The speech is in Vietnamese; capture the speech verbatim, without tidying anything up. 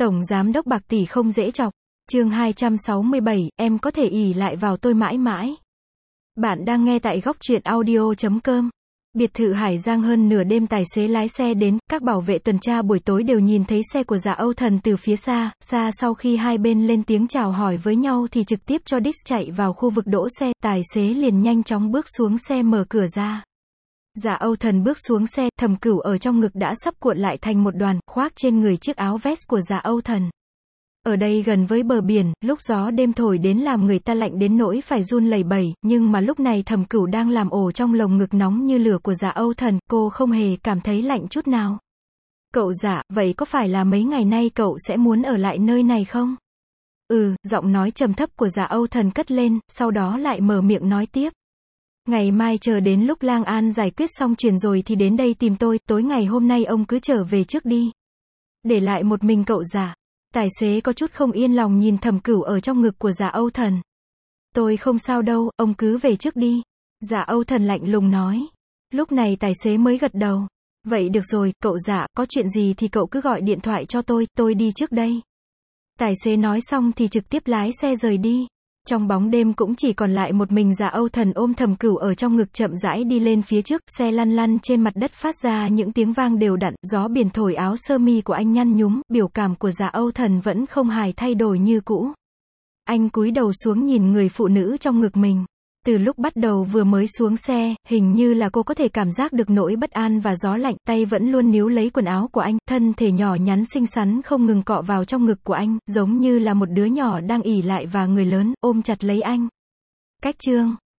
Tổng giám đốc bạc tỷ không dễ chọc. Chương hai trăm sáu mươi bảy, em có thể ỷ lại vào tôi mãi mãi. Bạn đang nghe tại góc truyện audio chấm com. Biệt thự Hải Giang, hơn nửa đêm tài xế lái xe đến, các bảo vệ tuần tra buổi tối đều nhìn thấy xe của Dạ Âu Thần từ phía xa, xa sau khi hai bên lên tiếng chào hỏi với nhau thì trực tiếp cho đích chạy vào khu vực đỗ xe, tài xế liền nhanh chóng bước xuống xe mở cửa ra. Dạ Âu Thần bước xuống xe, Thẩm Cửu ở trong ngực đã sắp cuộn lại thành một đoàn, khoác trên người chiếc áo vest của Dạ Âu Thần. Ở đây gần với bờ biển, lúc gió đêm thổi đến làm người ta lạnh đến nỗi phải run lẩy bẩy, nhưng mà lúc này Thẩm Cửu đang làm ổ trong lồng ngực nóng như lửa của Dạ Âu Thần, cô không hề cảm thấy lạnh chút nào. Cậu Dạ, vậy có phải là mấy ngày nay cậu sẽ muốn ở lại nơi này không? Ừ, giọng nói trầm thấp của Dạ Âu Thần cất lên, sau đó lại mở miệng nói tiếp. Ngày mai chờ đến lúc Lang An giải quyết xong chuyện rồi thì đến đây tìm tôi, tối ngày hôm nay ông cứ trở về trước đi. Để lại một mình cậu Dạ. Tài xế có chút không yên lòng nhìn Thẩm Cửu ở trong ngực của Dạ Âu Thần. Tôi không sao đâu, ông cứ về trước đi. Dạ Âu Thần lạnh lùng nói. Lúc này tài xế mới gật đầu. Vậy được rồi, cậu Dạ, có chuyện gì thì cậu cứ gọi điện thoại cho tôi, tôi đi trước đây. Tài xế nói xong thì trực tiếp lái xe rời đi. Trong bóng đêm cũng chỉ còn lại một mình Dạ Âu Thần ôm Thẩm Cửu ở trong ngực chậm rãi đi lên phía trước, xe lăn lăn trên mặt đất phát ra những tiếng vang đều đặn, gió biển thổi áo sơ mi của anh nhăn nhúm, biểu cảm của Dạ Âu Thần vẫn không hài thay đổi như cũ. Anh cúi đầu xuống nhìn người phụ nữ trong ngực mình. Từ lúc bắt đầu vừa mới xuống xe, hình như là cô có thể cảm giác được nỗi bất an và gió lạnh, tay vẫn luôn níu lấy quần áo của anh, thân thể nhỏ nhắn xinh xắn không ngừng cọ vào trong ngực của anh, giống như là một đứa nhỏ đang ỷ lại vào người lớn, ôm chặt lấy anh. Cách chương